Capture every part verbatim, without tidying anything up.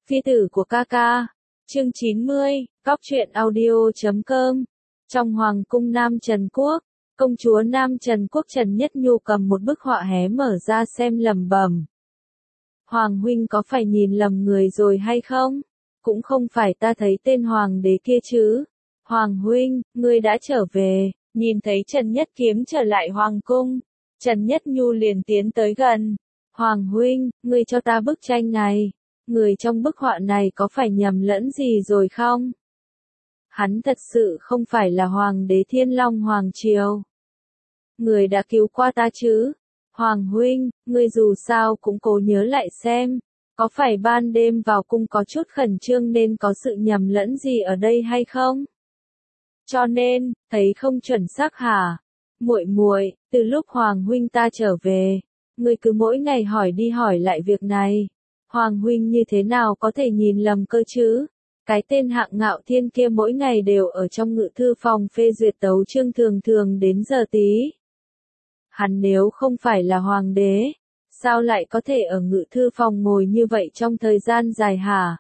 Phi tử của ca ca. Chương chín mươi, Góc truyện audio chấm com. Trong Hoàng cung Nam Trần Quốc, công chúa Nam Trần Quốc Trần Nhất Nhu cầm một bức họa hé mở ra xem lẩm bẩm. Hoàng huynh có phải nhìn lầm người rồi hay không? Cũng không phải ta thấy tên hoàng đế kia chứ. Hoàng huynh, ngươi đã trở về. Nhìn thấy Trần Nhất Kiếm trở lại hoàng cung, Trần Nhất Nhu liền tiến tới gần. Hoàng huynh, ngươi cho ta bức tranh này. Người trong bức họa này có phải nhầm lẫn gì rồi không? Hắn thật sự không phải là hoàng đế Thiên Long Hoàng Triều. Người đã cứu qua ta chứ? Hoàng huynh, ngươi dù sao cũng cố nhớ lại xem, có phải ban đêm vào cung có chút khẩn trương nên có sự nhầm lẫn gì ở đây hay không? Cho nên, thấy không chuẩn xác hả? Muội muội, từ lúc Hoàng huynh ta trở về, ngươi cứ mỗi ngày hỏi đi hỏi lại việc này. Hoàng huynh như thế nào có thể nhìn lầm cơ chứ? Cái tên Hạng Ngạo Thiên kia mỗi ngày đều ở trong ngự thư phòng phê duyệt tấu chương thường thường đến giờ tí. Hắn nếu không phải là hoàng đế, sao lại có thể ở ngự thư phòng ngồi như vậy trong thời gian dài hả?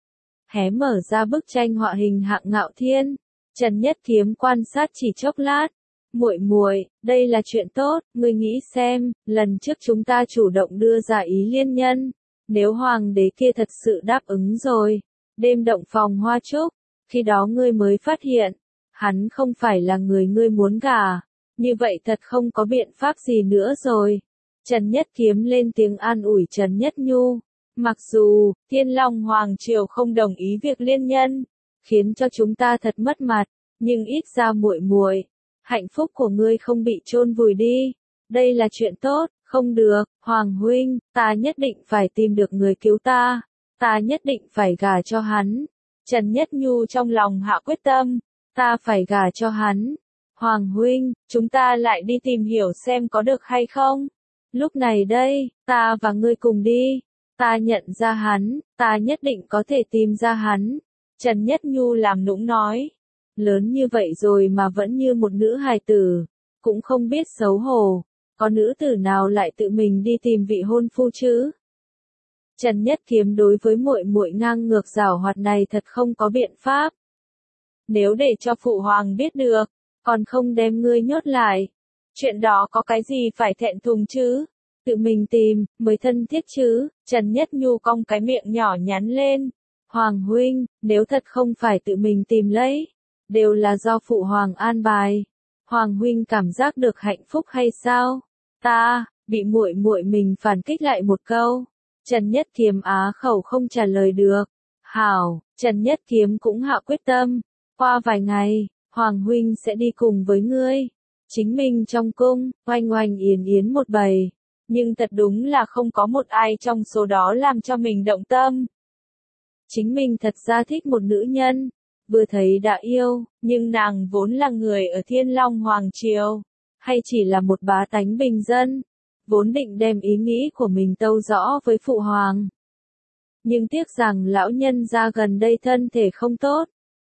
Hé mở ra bức tranh họa hình Hạng Ngạo Thiên, Trần Nhất Kiếm quan sát chỉ chốc lát. Muội muội, đây là chuyện tốt, ngươi nghĩ xem, lần trước chúng ta chủ động đưa ra ý liên nhân. Nếu hoàng đế kia thật sự đáp ứng rồi, đêm động phòng hoa trúc, khi đó ngươi mới phát hiện, hắn không phải là người ngươi muốn gả, như vậy thật không có biện pháp gì nữa rồi. Trần Nhất Kiếm lên tiếng an ủi Trần Nhất Nhu, mặc dù, Thiên Long Hoàng Triều không đồng ý việc liên nhân, khiến cho chúng ta thật mất mặt, nhưng ít ra muội muội, hạnh phúc của ngươi không bị chôn vùi đi, đây là chuyện tốt. Không được, Hoàng huynh, ta nhất định phải tìm được người cứu ta, ta nhất định phải gả cho hắn. Trần Nhất Nhu trong lòng hạ quyết tâm, ta phải gả cho hắn. Hoàng huynh, chúng ta lại đi tìm hiểu xem có được hay không. Lúc này đây, ta và ngươi cùng đi, ta nhận ra hắn, ta nhất định có thể tìm ra hắn. Trần Nhất Nhu làm nũng nói, lớn như vậy rồi mà vẫn như một nữ hài tử, cũng không biết xấu hổ. Có nữ tử nào lại tự mình đi tìm vị hôn phu chứ? Trần Nhất Kiếm đối với muội muội ngang ngược giảo hoạt này thật không có biện pháp. Nếu để cho phụ hoàng biết được, còn không đem ngươi nhốt lại. Chuyện đó có cái gì phải thẹn thùng chứ? Tự mình tìm, mới thân thiết chứ? Trần Nhất Nhu cong cái miệng nhỏ nhắn lên. Hoàng huynh, nếu thật không phải tự mình tìm lấy, đều là do phụ hoàng an bài. Hoàng huynh cảm giác được hạnh phúc hay sao? Ta, bị muội muội mình phản kích lại một câu. Trần Nhất Kiếm á khẩu không trả lời được. Hảo, Trần Nhất Kiếm cũng hạ quyết tâm. Qua vài ngày, Hoàng huynh sẽ đi cùng với ngươi. Chính mình trong cung, oanh oanh yến yến một bầy. Nhưng thật đúng là không có một ai trong số đó làm cho mình động tâm. Chính mình thật ra thích một nữ nhân. Vừa thấy đã yêu, nhưng nàng vốn là người ở Thiên Long Hoàng Triều. Hay chỉ là một bá tánh bình dân, vốn định đem ý nghĩ của mình tâu rõ với phụ hoàng. Nhưng tiếc rằng lão nhân gia gần đây thân thể không tốt.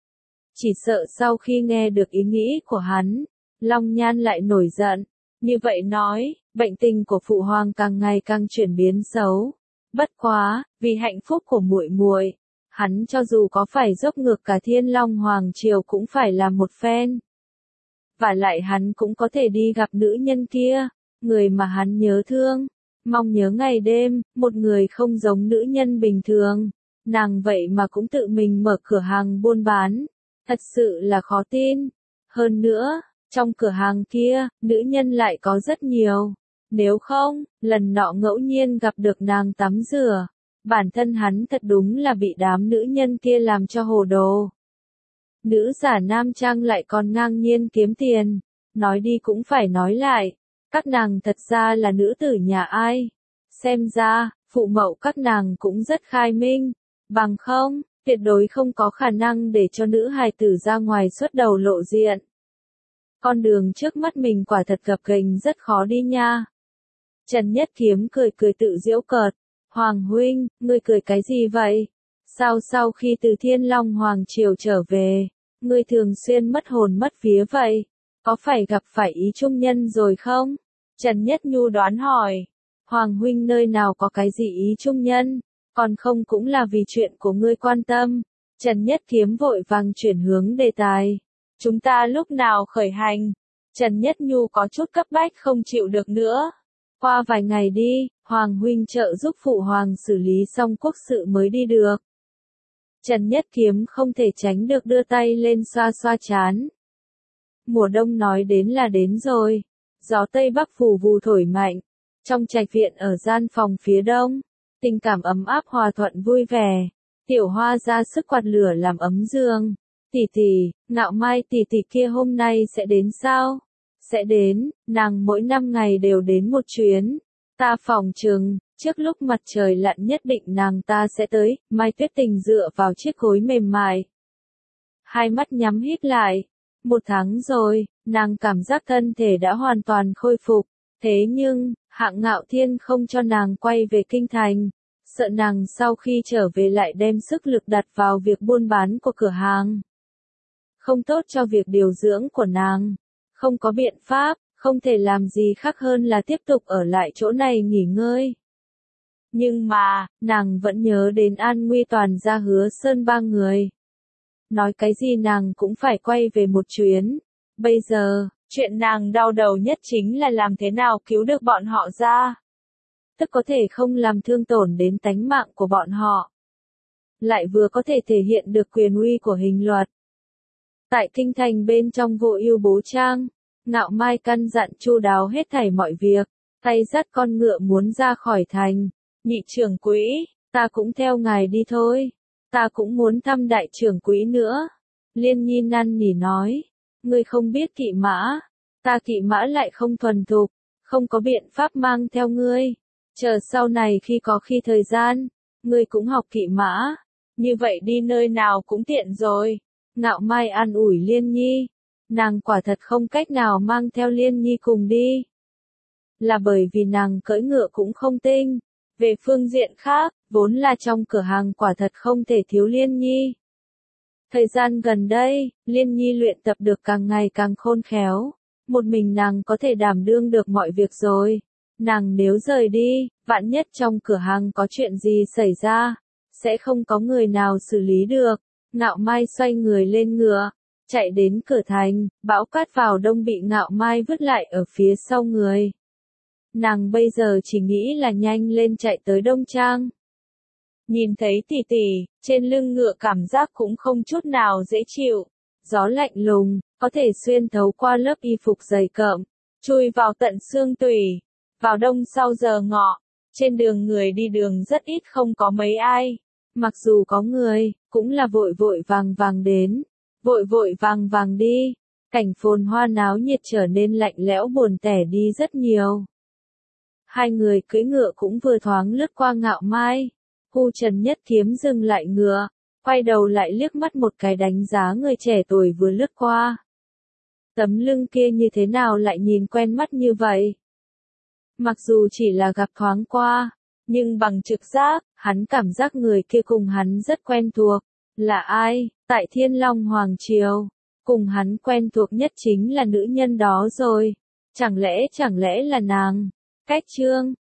Chỉ sợ sau khi nghe được ý nghĩ của hắn, Long Nhan lại nổi giận, như vậy nói, bệnh tình của phụ hoàng càng ngày càng chuyển biến xấu. Bất quá, vì hạnh phúc của muội muội, hắn cho dù có phải dốc ngược cả Thiên Long Hoàng Triều cũng phải làm một phen. Và lại hắn cũng có thể đi gặp nữ nhân kia, người mà hắn nhớ thương, mong nhớ ngày đêm, một người không giống nữ nhân bình thường, nàng vậy mà cũng tự mình mở cửa hàng buôn bán, thật sự là khó tin. Hơn nữa, trong cửa hàng kia, nữ nhân lại có rất nhiều, nếu không, lần nọ ngẫu nhiên gặp được nàng tắm rửa, bản thân hắn thật đúng là bị đám nữ nhân kia làm cho hồ đồ. Nữ giả nam trang lại còn ngang nhiên kiếm tiền, nói đi cũng phải nói lại, các nàng thật ra là nữ tử nhà ai. Xem ra, phụ mẫu các nàng cũng rất khai minh, bằng không, tuyệt đối không có khả năng để cho nữ hài tử ra ngoài xuất đầu lộ diện. Con đường trước mắt mình quả thật gập ghềnh rất khó đi nha. Trần Nhất Kiếm cười cười tự giễu cợt, Hoàng huynh, ngươi cười cái gì vậy? Sao sau khi từ Thiên Long Hoàng Triều trở về, ngươi thường xuyên mất hồn mất vía vậy? Có phải gặp phải ý trung nhân rồi không? Trần Nhất Nhu đoán hỏi. Hoàng huynh nơi nào có cái gì ý trung nhân? còn không cũng là vì chuyện của ngươi quan tâm. Trần Nhất Kiếm vội vàng chuyển hướng đề tài. Chúng ta lúc nào khởi hành? Trần Nhất Nhu có chút cấp bách không chịu được nữa. Qua vài ngày đi, Hoàng huynh trợ giúp phụ hoàng xử lý xong quốc sự mới đi được. Trần Nhất Kiếm không thể tránh được đưa tay lên xoa xoa trán. Mùa đông nói đến là đến rồi. Gió Tây Bắc vù vù thổi mạnh. Trong trạch viện ở gian phòng phía đông, tình cảm ấm áp hòa thuận vui vẻ. Tiểu Hoa ra sức quạt lửa làm ấm giường. Tỷ tỷ, Ngạo Mai tỷ tỷ kia hôm nay sẽ đến sao? Sẽ đến, nàng mỗi năm ngày đều đến một chuyến. Ta phòng chừng, trước lúc mặt trời lặn nhất định nàng ta sẽ tới. Mai Tuyết Tình dựa vào chiếc gối mềm mại. Hai mắt nhắm hít lại. Một tháng rồi, nàng cảm giác thân thể đã hoàn toàn khôi phục. Thế nhưng, Hạng Ngạo Thiên không cho nàng quay về kinh thành. Sợ nàng sau khi trở về lại đem sức lực đặt vào việc buôn bán của cửa hàng. Không tốt cho việc điều dưỡng của nàng. Không có biện pháp, không thể làm gì khác hơn là tiếp tục ở lại chỗ này nghỉ ngơi. Nhưng mà, nàng vẫn nhớ đến An Nguy Toàn gia Hứa Sơn ba người. Nói cái gì nàng cũng phải quay về một chuyến. Bây giờ, chuyện nàng đau đầu nhất chính là làm thế nào cứu được bọn họ ra. Tức có thể không làm thương tổn đến tánh mạng của bọn họ. Lại vừa có thể thể hiện được quyền uy của hình luật. Tại kinh thành bên trong Vô Ưu Bố Trang, Ngạo Mai căn dặn chu đáo hết thảy mọi việc, tay dắt con ngựa muốn ra khỏi thành. Nhị trưởng quỹ, ta cũng theo ngài đi thôi. Ta cũng muốn thăm đại trưởng quỹ nữa. Liên Nhi năn nỉ nói, ngươi không biết kỵ mã, ta kỵ mã lại không thuần thục, không có biện pháp mang theo ngươi. Chờ sau này khi có khi thời gian, ngươi cũng học kỵ mã, như vậy đi nơi nào cũng tiện rồi. Ngạo Mai an ủi Liên Nhi, nàng quả thật không cách nào mang theo Liên Nhi cùng đi. Là bởi vì nàng cưỡi ngựa cũng không tinh. Về phương diện khác, vốn là trong cửa hàng quả thật không thể thiếu Liên Nhi. Thời gian gần đây, Liên Nhi luyện tập được càng ngày càng khôn khéo. Một mình nàng có thể đảm đương được mọi việc rồi. Nàng nếu rời đi, vạn nhất trong cửa hàng có chuyện gì xảy ra, sẽ không có người nào xử lý được. Ngạo Mai xoay người lên ngựa, chạy đến cửa thành, bão cát vào đông bị Ngạo Mai vứt lại ở phía sau người. Nàng bây giờ chỉ nghĩ là nhanh lên chạy tới Đông Trang. Nhìn thấy tỷ tỷ, trên lưng ngựa cảm giác cũng không chút nào dễ chịu. Gió lạnh lùng, có thể xuyên thấu qua lớp y phục dày cộm, chui vào tận xương tủy. Vào đông sau giờ ngọ, trên đường người đi đường rất ít không có mấy ai. Mặc dù có người, cũng là vội vội vàng vàng đến, vội vội vàng vàng đi. Cảnh phồn hoa náo nhiệt trở nên lạnh lẽo buồn tẻ đi rất nhiều. Hai người cưỡi ngựa cũng vừa thoáng lướt qua Ngạo Mai. Hu Trần Nhất Kiếm dừng lại ngựa, quay đầu lại liếc mắt một cái đánh giá người trẻ tuổi vừa lướt qua. Tấm lưng kia như thế nào lại nhìn quen mắt như vậy? Mặc dù chỉ là gặp thoáng qua, nhưng bằng trực giác, hắn cảm giác người kia cùng hắn rất quen thuộc. Là ai? Tại Thiên Long Hoàng Triều, cùng hắn quen thuộc nhất chính là nữ nhân đó rồi. Chẳng lẽ chẳng lẽ là nàng? Cách Trương,